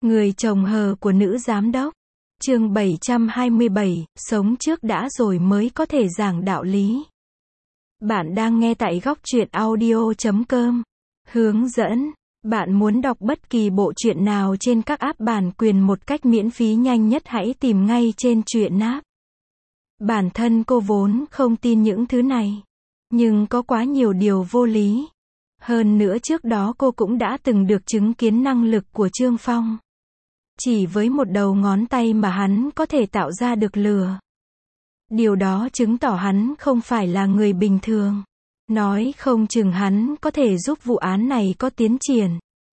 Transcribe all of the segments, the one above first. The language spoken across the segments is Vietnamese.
Người chồng hờ của nữ giám đốc. Chương 727, sống trước đã rồi mới có thể giảng đạo lý. Bạn đang nghe tại góc truyện audio.com. Hướng dẫn. Bạn muốn đọc bất kỳ bộ truyện nào trên các app bản quyền một cách miễn phí nhanh nhất, hãy tìm ngay trên truyện app. Bản thân cô vốn không tin những thứ này. Nhưng có quá nhiều điều vô lý. Hơn nữa trước đó cô cũng đã từng được chứng kiến năng lực của Trương Phong. Chỉ với một đầu ngón tay mà hắn có thể tạo ra được lửa. Điều đó chứng tỏ hắn không phải là người bình thường. Nói không chừng hắn có thể giúp vụ án này có tiến triển.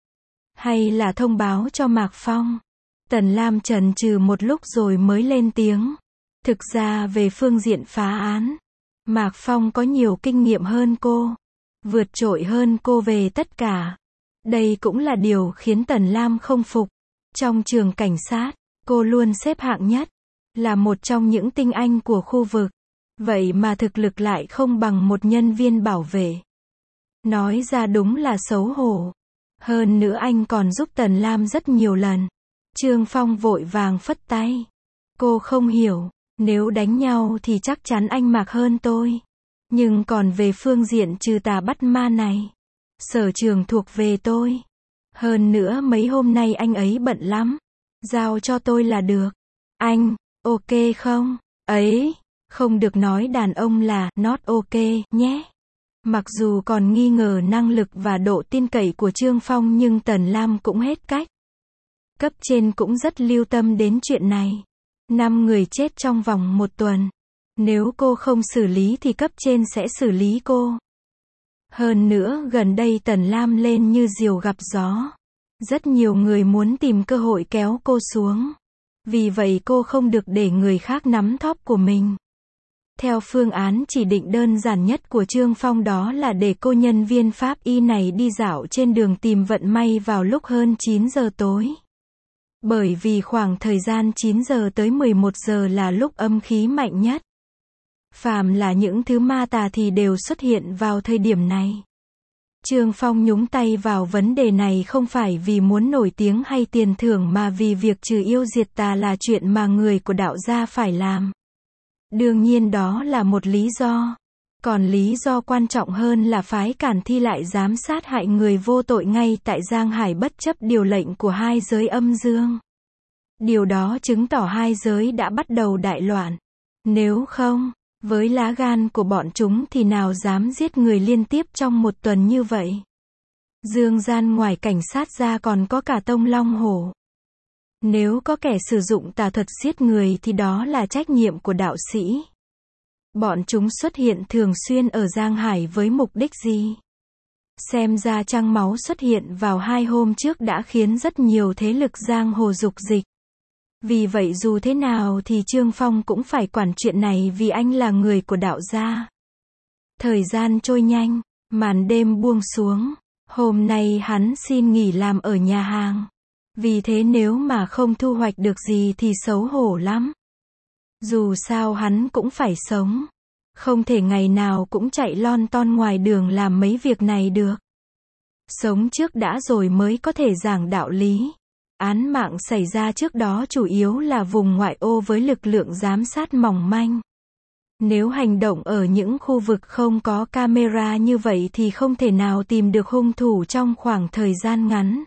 Hay là thông báo cho Mạc Phong. Tần Lam chần chừ một lúc rồi mới lên tiếng. Thực ra về phương diện phá án, Mạc Phong có nhiều kinh nghiệm hơn cô. Vượt trội hơn cô về tất cả. Đây cũng là điều khiến Tần Lam không phục. Trong trường cảnh sát, cô luôn xếp hạng nhất. Là một trong những tinh anh của khu vực. Vậy mà thực lực lại không bằng một nhân viên bảo vệ. Nói ra đúng là xấu hổ. Hơn nữa anh còn giúp Tần Lam rất nhiều lần. Trương Phong vội vàng phất tay. Cô không hiểu, nếu đánh nhau thì chắc chắn anh Mạc hơn tôi. Nhưng còn về phương diện trừ tà bắt ma này, sở trường thuộc về tôi. Hơn nữa mấy hôm nay anh ấy bận lắm. Giao cho tôi là được. Anh, ok không? Ấy, không được nói đàn ông là not ok nhé. Mặc dù còn nghi ngờ năng lực và độ tin cậy của Trương Phong nhưng Tần Lam cũng hết cách. Cấp trên cũng rất lưu tâm đến chuyện này. 5 người chết trong vòng 1 tuần. Nếu cô không xử lý thì cấp trên sẽ xử lý cô. Hơn nữa gần đây Tần Lam lên như diều gặp gió. Rất nhiều người muốn tìm cơ hội kéo cô xuống. Vì vậy cô không được để người khác nắm thóp của mình. Theo phương án chỉ định đơn giản nhất của Trương Phong đó là để cô nhân viên pháp y này đi dạo trên đường tìm vận may vào lúc hơn 9 giờ tối. Bởi vì khoảng thời gian 9 giờ tới 11 giờ là lúc âm khí mạnh nhất. Phàm là những thứ ma tà thì đều xuất hiện vào thời điểm này. Trương Phong nhúng tay vào vấn đề này không phải vì muốn nổi tiếng hay tiền thưởng mà vì việc trừ yêu diệt tà là chuyện mà người của đạo gia phải làm. Đương nhiên đó là một lý do. Còn lý do quan trọng hơn là phái Cản Thi lại dám sát hại người vô tội ngay tại Giang Hải bất chấp điều lệnh của hai giới âm dương. Điều đó chứng tỏ hai giới đã bắt đầu đại loạn. Nếu không, với lá gan của bọn chúng thì nào dám giết người liên tiếp trong 1 tuần như vậy. Dương gian ngoài cảnh sát ra còn có cả Tông Long Hổ. Nếu có kẻ sử dụng tà thuật giết người thì đó là trách nhiệm của đạo sĩ. Bọn chúng xuất hiện thường xuyên ở Giang Hải với mục đích gì? Xem ra trăng máu xuất hiện vào 2 hôm trước đã khiến rất nhiều thế lực giang hồ dục dịch. Vì vậy dù thế nào thì Trương Phong cũng phải quản chuyện này vì anh là người của đạo gia. Thời gian trôi nhanh, màn đêm buông xuống. Hôm nay hắn xin nghỉ làm ở nhà hàng. Vì thế nếu mà không thu hoạch được gì thì xấu hổ lắm. Dù sao hắn cũng phải sống. Không thể ngày nào cũng chạy lon ton ngoài đường làm mấy việc này được. Sống trước đã rồi mới có thể giảng đạo lý. Án mạng xảy ra trước đó chủ yếu là vùng ngoại ô với lực lượng giám sát mỏng manh. Nếu hành động ở những khu vực không có camera như vậy thì không thể nào tìm được hung thủ trong khoảng thời gian ngắn.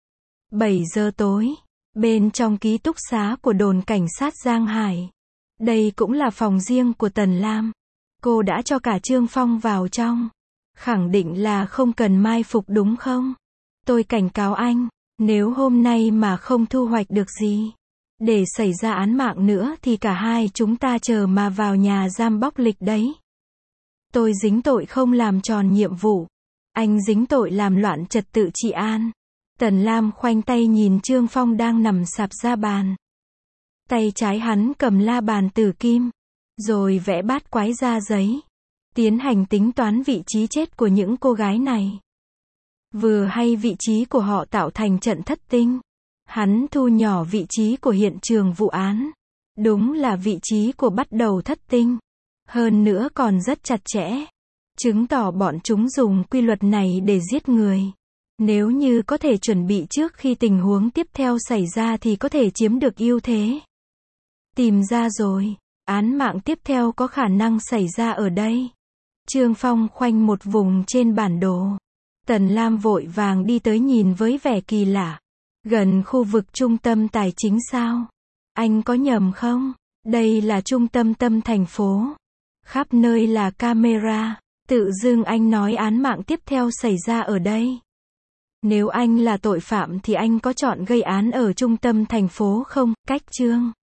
7 giờ tối, bên trong ký túc xá của đồn cảnh sát Giang Hải. Đây cũng là phòng riêng của Tần Lam. Cô đã cho cả Trương Phong vào trong. Khẳng định là không cần mai phục đúng không? Tôi cảnh cáo anh, nếu hôm nay mà không thu hoạch được gì, để xảy ra án mạng nữa thì cả hai chúng ta chờ mà vào nhà giam bóc lịch đấy. Tôi dính tội không làm tròn nhiệm vụ. Anh dính tội làm loạn trật tự trị an. Tần Lam khoanh tay nhìn Trương Phong đang nằm sạp ra bàn. Tay trái hắn cầm la bàn tử kim. Rồi vẽ bát quái ra giấy. Tiến hành tính toán vị trí chết của những cô gái này. Vừa hay vị trí của họ tạo thành trận thất tinh. Hắn thu nhỏ vị trí của hiện trường vụ án. Đúng là vị trí của bắt đầu thất tinh. Hơn nữa còn rất chặt chẽ. Chứng tỏ bọn chúng dùng quy luật này để giết người. Nếu như có thể chuẩn bị trước khi tình huống tiếp theo xảy ra thì có thể chiếm được ưu thế. Tìm ra rồi. Án mạng tiếp theo có khả năng xảy ra ở đây. Trương Phong khoanh một vùng trên bản đồ. Tần Lam vội vàng đi tới nhìn với vẻ kỳ lạ. Gần khu vực trung tâm tài chính sao? Anh có nhầm không? Đây là trung tâm thành phố. Khắp nơi là camera. Tự dưng anh nói án mạng tiếp theo xảy ra ở đây. Nếu anh là tội phạm thì anh có chọn gây án ở trung tâm thành phố không? Cách Trương